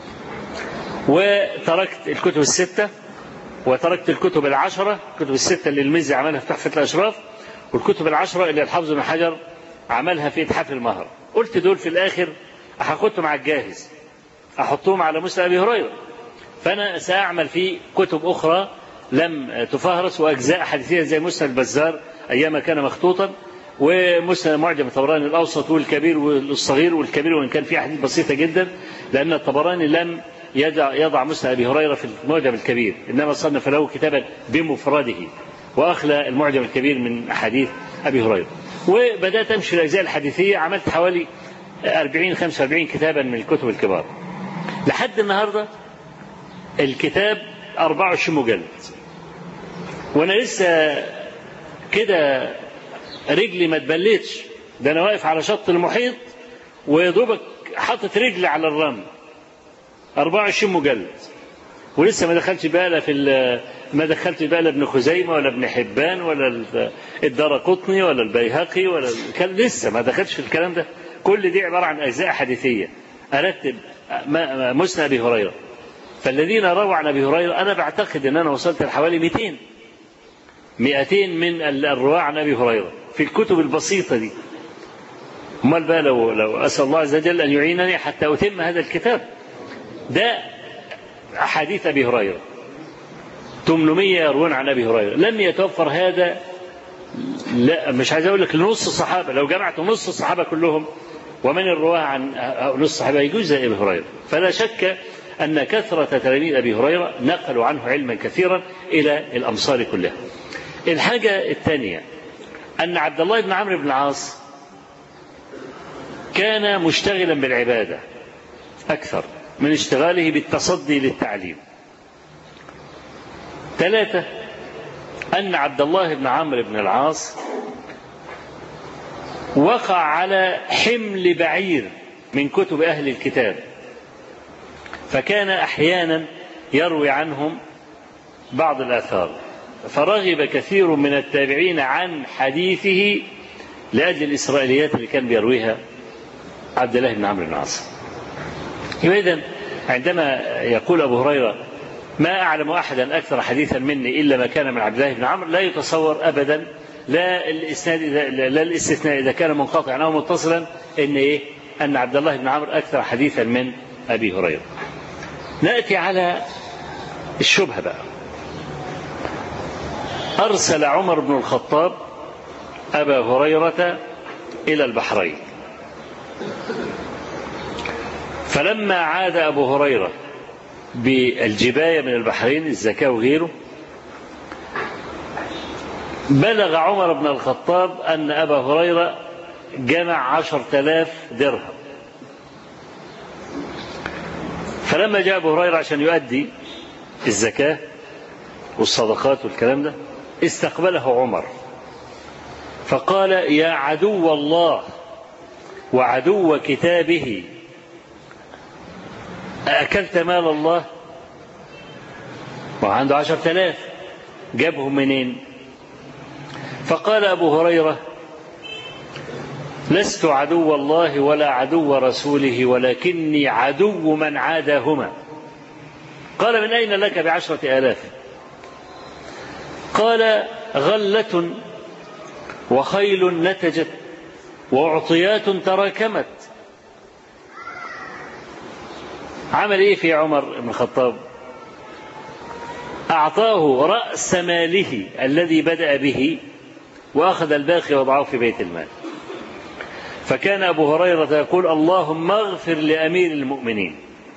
وتركت الكتب 6 وتركت الكتب 10، الكتب 6 اللي المزي عملها في تحفة الأشراف، والكتب 10 اللي الحافظ بن حجر عملها في إتحاف المهر. قلت دول في الآخر هاخدهم على الجاهز، أحطهم على مسند أبي هريرة، فأنا سأعمل في كتب أخرى لم تفهرس وأجزاء حديثية زي مسند البزار أيام كان مخطوطا، ومسند معجم الطبراني الأوسط والكبير والصغير والكبير، وإن كان في أحاديث بسيطة جدا لأن الطبراني لم يضع مسند أبي هريرة في المعجم الكبير، إنما صنف له كتابا بمفرده وأخلى المعجم الكبير من أحاديث أبي هريرة. وبدأت أمشي الأجزاء الحديثية، عملت حوالي 40-45 كتابا من الكتب الكبار. لحد النهاردة الكتاب 24 مجلد، وأنا لسه كده رجلي ما تبلتش، ده أنا واقف على شط المحيط ويدوبك حاطط رجلي على الرمل. 24 مجلد، ولسه ما دخلتش بقى لا ابن خزيمة ولا ابن حبان ولا الدارقطني ولا البيهقي ولا لسه ما دخلتش في الكلام ده. كل دي عبارة عن أجزاء حديثية أرتب مسند أبي هريرة. فالذين رووا عن أبي هريرة أنا بعتقد أن أنا وصلت لحوالي 200 من الرواة عن أبي هريرة في الكتب البسيطة دي. أمال بقى لو أسأل الله عز وجل أن يعينني حتى أتم هذا الكتاب. ده أحاديث أبي هريرة 800 يروون عن أبي هريرة، لم يتوفر هذا، لا مش عايز أقول لك لنص الصحابة، لو جمعت نص الصحابة كلهم ومن الرواه عن نص الصحابة يجوز زي أبي هريرة. فلا شك أن كثرة تلاميذ أبي هريرة نقلوا عنه علما كثيرا إلى الأمصار كلها. الحاجة الثانية أن عبد الله بن عمرو بن العاص كان مشتغلا بالعبادة أكثر من اشتغاله بالتصدي للتعليم. 3 أن عبد الله بن عمرو بن العاص وقع على حمل بعير من كتب أهل الكتاب، فكان أحيانا يروي عنهم بعض الآثار، فرغب كثير من التابعين عن حديثه لأجل الإسرائيليات اللي كان بيرويها عبد الله بن عمرو بن العاص. إذن عندما يقول أبو هريرة ما أعلم أحدا أكثر حديثا مني إلا ما كان من عبد الله بن عمرو، لا يتصور أبدا لا الاستثناء إذا كان منقطعا أو متصلا أن عبد الله بن عمرو أكثر حديثا من أبي هريرة. نأتي على الشبهة بقى. أرسل عمر بن الخطاب أبا هريرة إلى البحرين، فلما عاد أبو هريرة بالجباية من البحرين الزكاة وغيره، بلغ عمر بن الخطاب أن أبا هريرة جمع 10,000 درهم. فلما جاء أبو هريرة عشان يؤدي الزكاة والصدقات والكلام ده، استقبله عمر فقال يا عدو الله وعدو كتابه، أكلت مال الله؟ وعنده 10,000 جابهم منين؟ فقال أبو هريرة لست عدو الله ولا عدو رسوله ولكني عدو من عاداهما. قال من أين لك ب10,000؟ قال غلة وخيل نتجت وعطيات تراكمت. عمل إيه في عمر بن الخطاب؟ أعطاه رأس ماله الذي بدأ به وأخذ الباقي وضعه في بيت المال. فكان أبو هريرة يقول اللهم اغفر لأمير المؤمنين.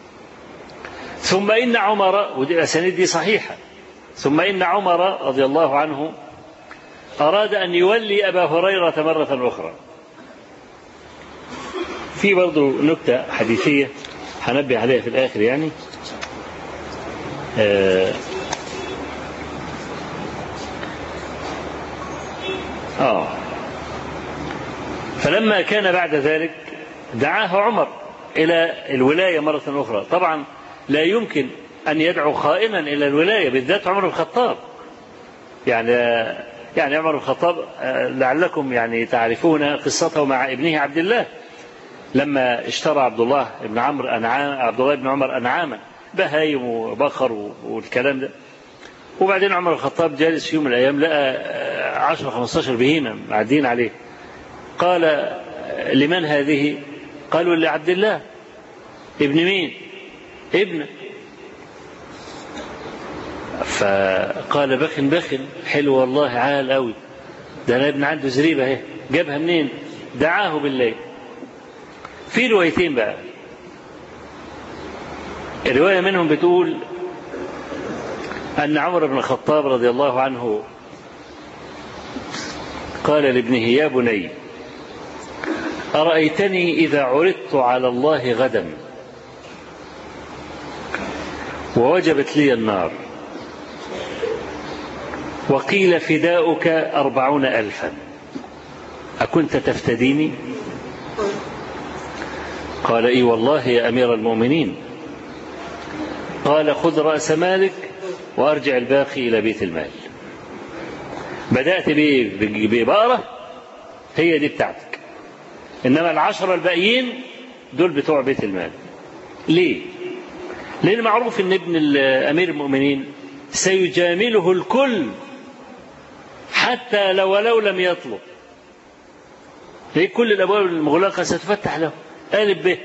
ثم إن عمر، ودي الأسانيد دي صحيحة، ثم إن عمر رضي الله عنه أراد أن يولي أبا هريرة مرة أخرى. في برضو نكتة حديثية هنبه عليها في الآخر يعني. فلما كان بعد ذلك دعاه عمر إلى الولاية مرة أخرى. طبعا لا يمكن أن يدعو خائنا إلى الولاية، بالذات عمر بن الخطاب. يعني عمر بن الخطاب لعلكم يعني تعرفون قصته مع ابنه عبد الله، لما اشترى عبد الله بن عمر أنعاما بهايم وبقر والكلام ده، وبعدين عمر الخطاب جالس في يوم من الأيام لقى 10-15 بهيمة معدين عليه. قال لمن هذه؟ قالوا لعبد الله. ابن مين؟ ابن. فقال بخن حلو والله عال قوي، ده انا ابن عنده زريبه اهي، جابها منين؟ دعاه بالليل. في روايتين بقى، الروايه منهم بتقول ان عمر بن الخطاب رضي الله عنه قال لابنه يا بني أرأيتني إذا عرضت على الله غدا ووجبت لي النار وقيل فداؤك 40,000 أكنت تفتديني؟ قال إي والله يا أمير المؤمنين. قال خذ رأس مالك وأرجع الباقي إلى بيت المال. بدأت ببقرة هي دي بتاعتك، إنما 10 الباقيين دول بتوع بيت المال. ليه؟ لأن معروف إن ابن أمير المؤمنين سيجامله الكل حتى لو لم يطلب. كل الأبواب المغلقة ستفتح له قالب به.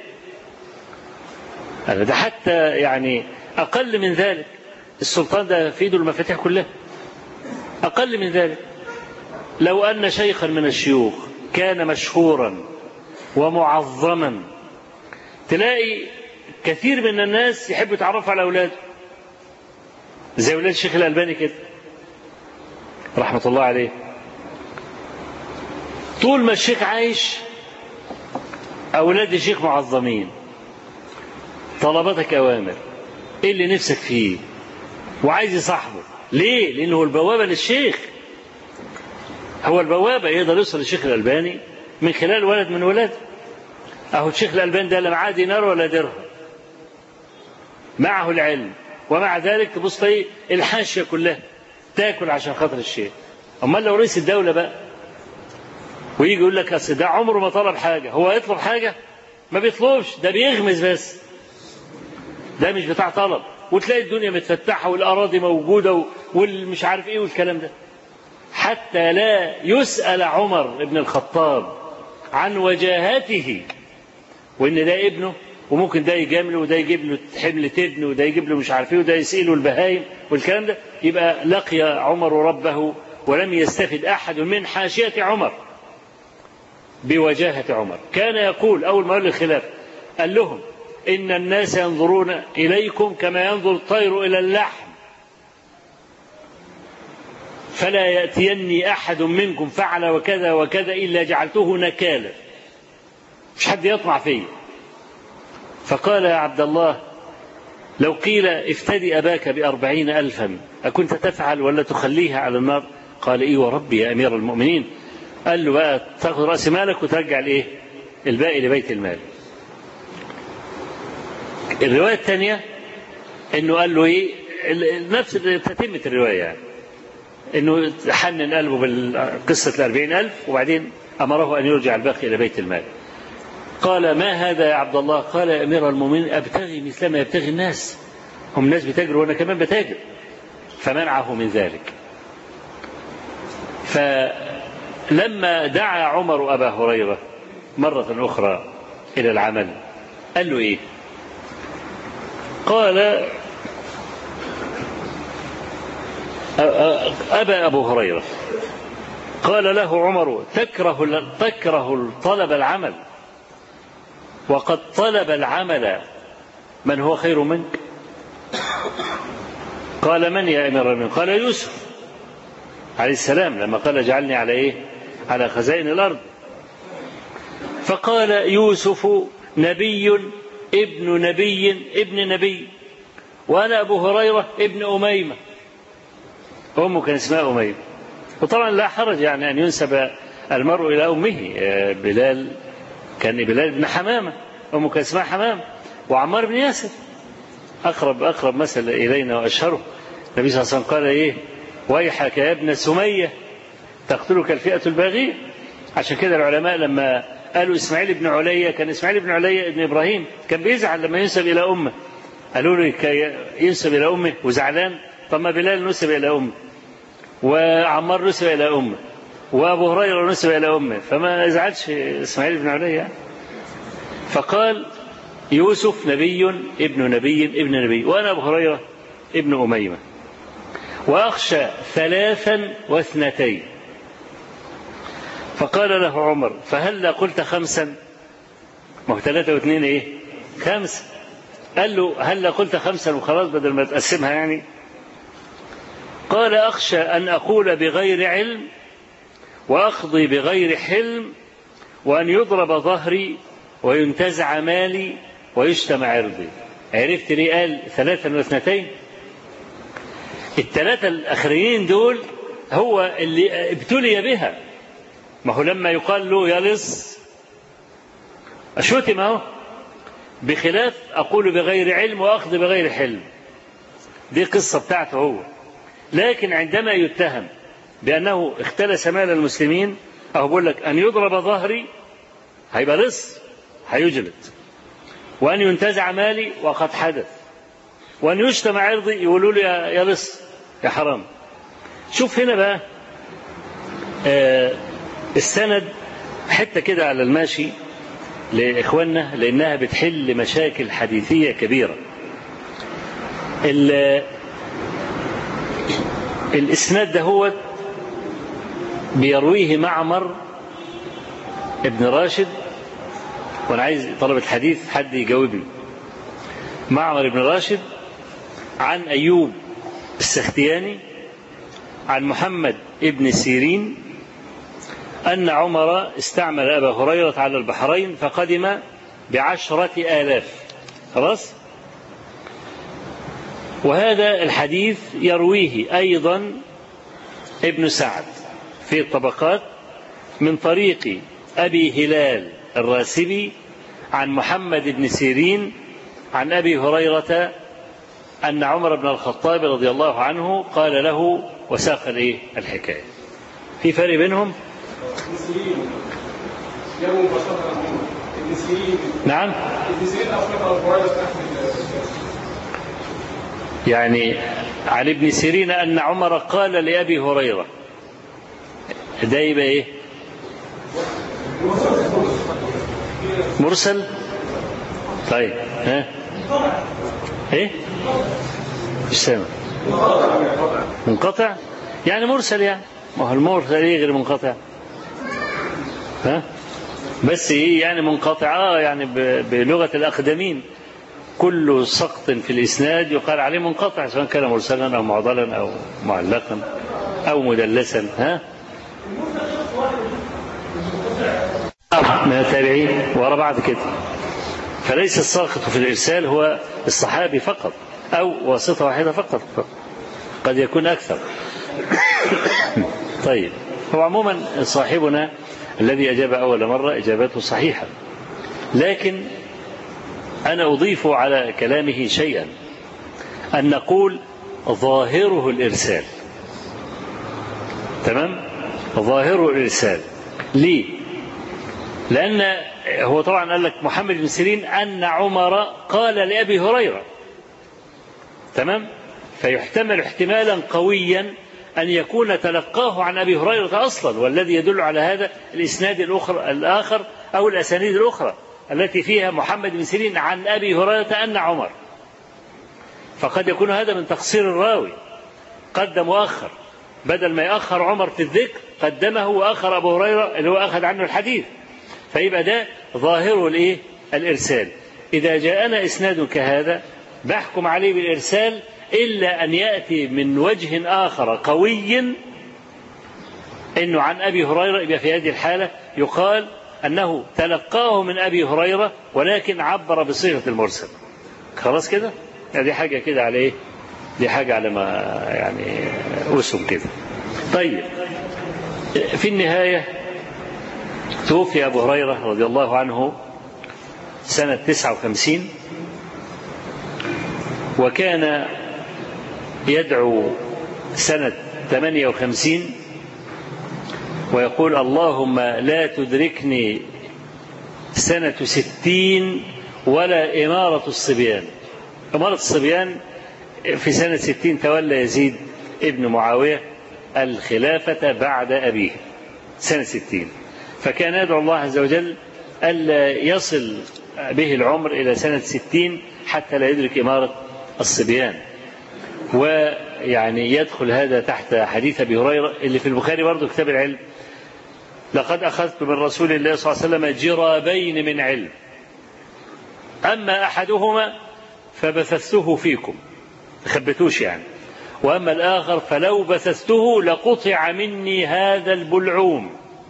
ده حتى يعني أقل من ذلك، السلطان ده في يده المفاتيح كلها. أقل من ذلك لو أن شيخا من الشيوخ كان مشهورا ومعظما، تلاقي كثير من الناس يحب يتعرف على أولاده، زي أولاد الشيخ الألباني كده رحمة الله عليه. طول ما الشيخ عايش أولاد الشيخ معظمين، طلبتك أوامر، إيه اللي نفسك فيه، وعايز يصاحبه. ليه؟ لأنه هو البوابة للشيخ، هو البوابة يقدر يوصل للشيخ الألباني من خلال ولد من ولاده. أهو الشيخ الألباني ده لا معاه دينار ولا درهم، معه العلم، ومع ذلك تبص تلاقي الحاشية كلها تاكل عشان خاطر الشيخ. أمال لو رئيس الدولة بقى ويجي يقول لك أصل ده عمره ما طلب حاجة، هو يطلب حاجة؟ ما بيطلبش، ده بيغمز بس، ده مش بتاع طلب. وتلاقي الدنيا متفتحة والأراضي موجودة والمش عارف إيه والكلام ده، حتى لا يسأل عمر بن الخطاب عن وجاهته، وإن ده ابنه وممكن ده يجامله وده يجيب له حمل تبن وده يجيب له مش عارف ايه وده يسيله البهايم والكلام ده. يبقى لقي عمر ربه ولم يستفد أحد من حاشية عمر بوجاهة عمر. كان يقول أول ما قال الخلاف قال لهم إن الناس ينظرون إليكم كما ينظر الطير إلى اللحم، فلا يأتيني أحد منكم فعل وكذا وكذا إلا جعلته نكالا، مش حد يطمع فيه. فقال يا عبد الله لو قيل افتدي أباك ب40,000 أكنت تفعل ولا تخليها على النار؟ قال إيه وربي يا أمير المؤمنين. قال له بقى تاخذ رأس مالك وترجع الإيه الباقي لبيت المال. الرواية الثانية إنه قال له إيه نفس تتمة الرواية يعني، إنه حنن قلبه بالقصة 40,000 وبعدين أمره أن يرجع الباقي إلى بيت المال. قال ما هذا يا عبد الله؟ قال يا أمير المؤمنين أبتغي مثل ما يبتغي الناس، هم الناس بتاجر وأنا كمان بتاجر. فمنعه من ذلك. فلما دعا عمر أبا هريرة مرة أخرى إلى العمل قال له إيه؟ قال أبو هريرة قال له عمر تكره طلب العمل وقد طلب العمل من هو خير منك؟ قال من يا أمير المؤمنين؟ قال يوسف عليه السلام لما قال اجعلني على إيه؟ على خزائن الأرض. فقال يوسف نبي ابن نبي ابن نبي، وأنا أبو هريرة ابن أميمة، أمه كان اسمها أميمة. وطبعا لا حرج يعني أن ينسب المرء إلى أمه. بلال كان بلال بن حمامة، أمه كان اسمها حمامة. وعمار بن ياسر أقرب مثل إلينا وأشهره. النبي صلى الله عليه وسلم قال إيه؟ ويحك يا ابن سمية تقتلك الفئة الباغية. عشان كده العلماء لما قالوا إسماعيل بن عليا، كان إسماعيل بن عليا ابن إبراهيم كان بيزعل لما ينسب إلى أمه. قالوا له ينسب إلى أمه وزعلان؟ طب ما بلال نسب إلى أمه، وعمار نسب إلى أمه، وأبو هريرة نسب إلى أمه، فما يزعلش إسماعيل بن عليا. فقال يوسف نبي ابن نبي ابن نبي، وأنا أبو هريرة ابن أميمة، وأخشى 3 و2. فقال له عمر فهل قلت 5؟ ما هو 3 و2 إيه؟ 5. قال له هل قلت 5 وخلاص بدل ما تقسمها يعني؟ قال أخشى أن أقول بغير علم وأقضي بغير حلم وأن يضرب ظهري وينتزع مالي ويشتم عرضي. عرفت ليه قال 3 و2؟ ال3 الأخرين دول هو اللي ابتلي بها. ما هو لما يقال له يا لص أشتم أهو، بخلاف أقول بغير علم وأخذ بغير حلم، دي قصة بتاعته هو. لكن عندما يتهم بأنه اختلس مال المسلمين، أو بقول لك أن يضرب ظهري هيبقى لص هيجلد، وأن ينتزع مالي وقد حدث، وأن يشتم عرضي يقولوا لي يا لص يا حرام. شوف هنا بقى السند حتى كده على الماشي لإخواننا، لأنها بتحل مشاكل حديثية كبيرة. الإسناد ده هو بيرويه معمر ابن راشد، وأنا عايز طلبة الحديث حد يجاوبني. معمر ابن راشد عن أيوب السختياني عن محمد ابن سيرين أن عمر استعمل أبا هريرة على البحرين فقدم ب10,000. خلاص. وهذا الحديث يرويه أيضا ابن سعد في الطبقات من طريق أبي هلال الراسبي عن محمد بن سيرين عن أبي هريرة أن عمر بن الخطاب رضي الله عنه قال له، وساق الحكاية. في فرق بينهم؟ نعم. يعني عن ابن سيرين أن عمر قال لأبي هريرة، ده يبقى إيه؟ مرسل. طيب ها إيه؟ مش سامع. منقطع يعني مرسل، يعني ما هو المرسل إيه غير منقطع؟ ها بس إيه يعني منقطع؟ يعني بلغة الأقدمين كل سقط في الإسناد يقال عليه منقطع، سواء كان مرسلا أو معضلا أو معلقا أو مدلسا. ها من التابعين ورا بعض كده. فليس الساقط في الإرسال هو الصحابي فقط أو واسطة واحدة فقط، قد يكون أكثر. طيب، هو عموما صاحبنا الذي أجاب أول مرة إجابته صحيحة، لكن أنا أضيف على كلامه شيئا، أن نقول ظاهره الإرسال. تمام؟ ظاهره الإرسال. ليه؟ لأن هو طبعا قال لك محمد بن سيرين أن عمر قال لأبي هريرة. تمام؟ فيحتمل احتمالا قويا أن يكون تلقاه عن أبي هريرة أصلا، والذي يدل على هذا الإسناد الآخر أو الأسانيد الأخرى التي فيها محمد بن سيرين عن أبي هريرة أن عمر. فقد يكون هذا من تقصير الراوي، قدم وأخر، بدل ما يأخر عمر في الذكر قدمه وأخر أبو هريرة اللي هو أخذ عنه الحديث. فيبقى ده ظاهره الإرسال. إذا جاءنا إسناد كهذا بحكم عليه بالإرسال، إلا أن يأتي من وجه آخر قوي إنه عن أبي هريرة، يبقى في هذه الحالة يقال أنه تلقاه من أبي هريرة ولكن عبر بصيغة المرسل. خلاص كده؟ دي حاجة كده على إيه؟ دي حاجة على ما يعني أسم كده. طيب، في النهاية توفي أبو هريرة رضي الله عنه سنة 59، وكان يدعو سنة 58 ويقول: اللهم لا تدركني سنة 60 ولا إمارة الصبيان. إمارة الصبيان في سنة 60 تولى يزيد ابن معاوية الخلافة بعد أبيه سنة 60، فكان يدعو الله عز وجل ألا يصل به العمر إلى سنة 60 حتى لا يدرك إمارة الصبيان. ويعني يدخل هذا تحت حديث أبي هريرة اللي في البخاري برضو كتاب العلم: لقد أخذت من رسول الله صلى الله عليه وسلم جرابين من علم، أما أحدهما فبثثته فيكم، خبتوش يعني، وأما الآخر فلو بثثته لقطع مني هذا البلعوم.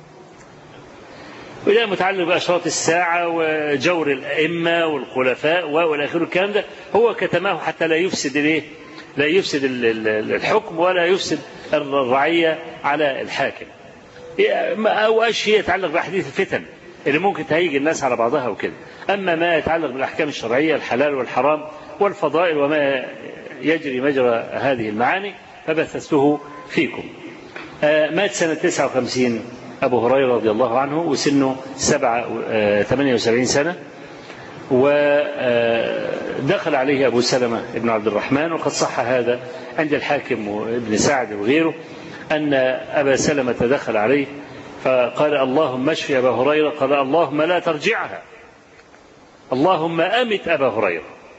وده متعلق بأشراط الساعة وجور الأئمة والخلفاء والآخر. الكلام ده هو كتماه حتى لا يفسد لا يفسد الحكم ولا يفسد الرعية على الحاكم، أو أشياء يتعلق بأحاديث الفتن اللي ممكن تهيج الناس على بعضها وكده. أما ما يتعلق بالأحكام الشرعية، الحلال والحرام والفضائل وما يجري مجرى هذه المعاني، فبثثته فيكم. مات سنة 59 أبو هريرة رضي الله عنه وسنه 78 سنة، ودخل عليه أبو سلمة ابن عبد الرحمن، وقد صح هذا عند الحاكم وابن سعد وغيره أن أبا سلمة دخل عليه فقال: اللهم اشفي أبا هريرة. قال: اللهم لا ترجعها، اللهم أمت أبا هريرة.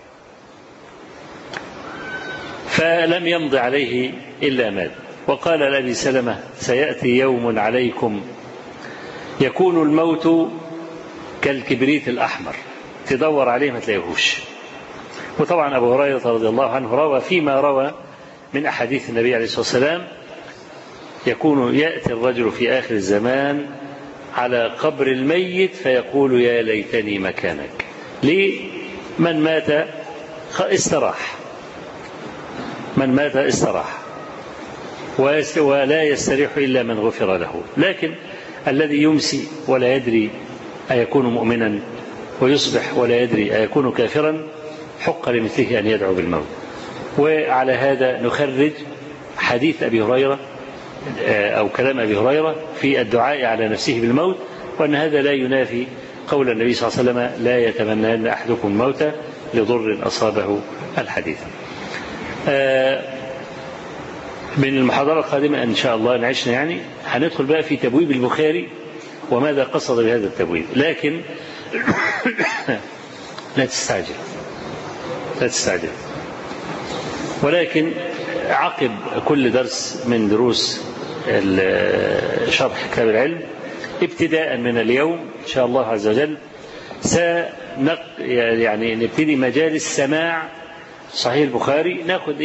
فلم يمض عليه إلا مات. وقال لأبي سلمة: سيأتي يوم عليكم يكون الموت كالكبريت الأحمر، تدور عليه ما تلاقيهوش. وطبعا أبو هريرة رضي الله عنه روى فيما روى من أحاديث النبي عليه الصلاة والسلام: يأتي الرجل في آخر الزمان على قبر الميت فيقول يا ليتني مكانك. ليه؟ من مات استراح، من مات استراح، ولا يستريح إلا من غفر له. لكن الذي يمسي ولا يدري أيكون مؤمنا ويصبح ولا يدري أيكون كافرا حق لمثله أن يدعو بالموت. وعلى هذا نخرج حديث أبي هريرة أو كلام أبي هريرة في الدعاء على نفسه بالموت، وأن هذا لا ينافي قول النبي صلى الله عليه وسلم لا يتمنى أحدكم الموت لضر أصابه الحديث. من المحاضرة القادمة إن شاء الله نعيشنا يعني هندخل بقى في تبويب البخاري وماذا قصد بهذا التبويب. لكن لا تستعجل، ولكن عقب كل درس من دروس شرح كتاب العلم ابتداء من اليوم إن شاء الله عز وجل يعني نبتدي مجالس سماع صحيح البخاري. نأخذ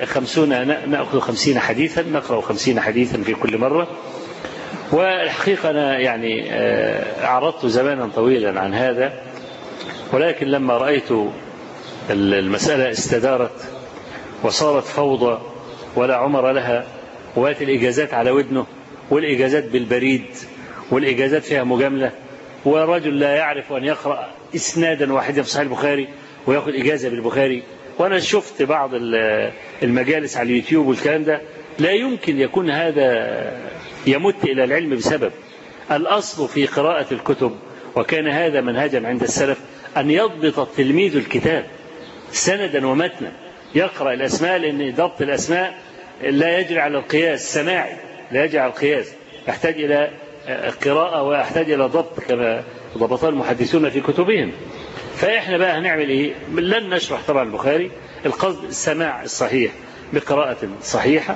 50 حديثا، نقرأ 50 حديثا في كل مرة. والحقيقة أنا يعني أعرضت زمانا طويلا عن هذا، ولكن لما رأيت المسألة استدارت وصارت فوضى ولا عمر لها، وات الإجازات على ودنه، والإجازات بالبريد، والإجازات فيها مجاملة، ورجل لا يعرف أن يقرأ إسنادا واحدا في صحيح البخاري ويأخذ إجازة بالبخاري. وأنا شفت بعض المجالس على اليوتيوب والكلام ده، لا يمكن يكون هذا يمت إلى العلم بسبب الأصل في قراءة الكتب. وكان هذا منهجا عند السلف أن يضبط التلميذ الكتاب سندا ومتنا، يقرأ الأسماء، لأن ضبط الأسماء لا يجري على القياس سماعي، لا يجري على القياس، يحتاج إلى قراءة ويحتاج إلى ضبط كما ضبط المحدثون في كتبهم. فإحنا بقى هنعمل إيه؟ لن نشرح طبعا البخاري، القصد السماع الصحيح بقراءة صحيحة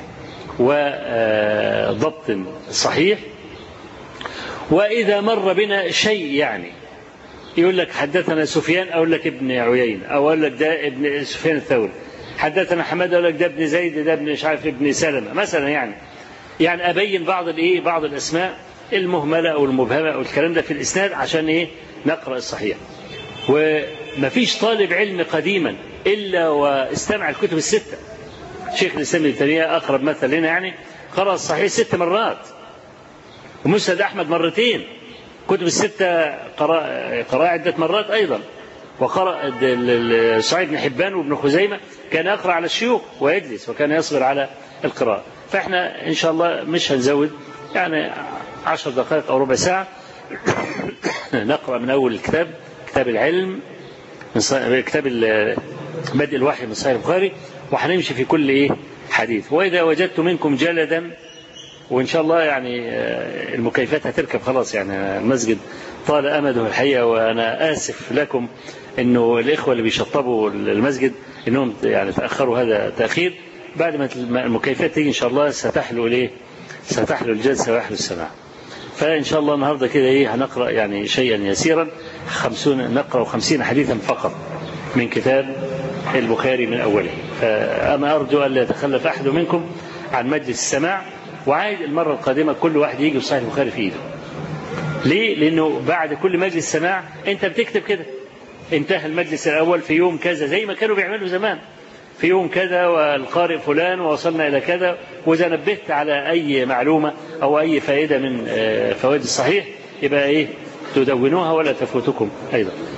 وضبط صحيح. وإذا مر بنا شيء يعني يقول لك حدثنا سفيان، أقول لك ابن عيين، أو أقول لك ده ابن سفيان الثوري، حدثنا حماد، أقول لك ده ابن زيد، ده ابن مش عارف ابن سلمة مثلا. يعني أبين بعض الأسماء المهملة أو المبهمة أو الكلام ده في الإسناد عشان نقرأ الصحيح. ومفيش طالب علم قديما إلا واستمع الكتب الستة. شيخ الإسلام ابن تيمية أقرب مثل لنا، يعني قرأ الصحيح 6 مرات، ومسند أحمد مرتين، كتب الستة قرأ عدة مرات أيضا. وقرأ صحيح ابن حبان وابن خزيمة، كان يقرأ على الشيوخ ويجلس، وكان يصبر على القراءة. فإحنا إن شاء الله مش هنزود، يعني 10 دقائق أو ربع ساعة نقرأ من أول الكتاب، كتاب العلم، كتاب بدء الوحي من صحيح البخاري، وهنمشي في كل حديث. وإذا وجدت منكم جلدا، وإن شاء الله يعني المكيفات هتركب خلاص، يعني المسجد طال أمده الحقيقة، وأنا آسف لكم إنه الإخوة اللي بيشطبوا المسجد إنهم يعني تأخروا هذا تأخير. بعد ما المكيفات تيجي إن شاء الله ستحلو الجلسة ويحلو السماع. فإن شاء الله النهاردة كده هنقرأ يعني شيئا يسيرا، نقرأ 50 حديثا فقط من كتاب البخاري من أوله. فأنا أرجو أن لا يتخلف أحد منكم عن مجلس السماع، وعايز المرة القادمة كل واحد يجي بصحيح البخاري في إيده. ليه؟ لأنه بعد كل مجلس سماع أنت بتكتب كده، انتهى المجلس الأول في يوم كذا، زي ما كانوا بيعملوا زمان، في يوم كذا والقارئ فلان ووصلنا إلى كذا. وإذا نبهت على أي معلومة أو أي فائدة من فوائد الصحيح يبقى تدونوها ولا تفوتكم أيضا.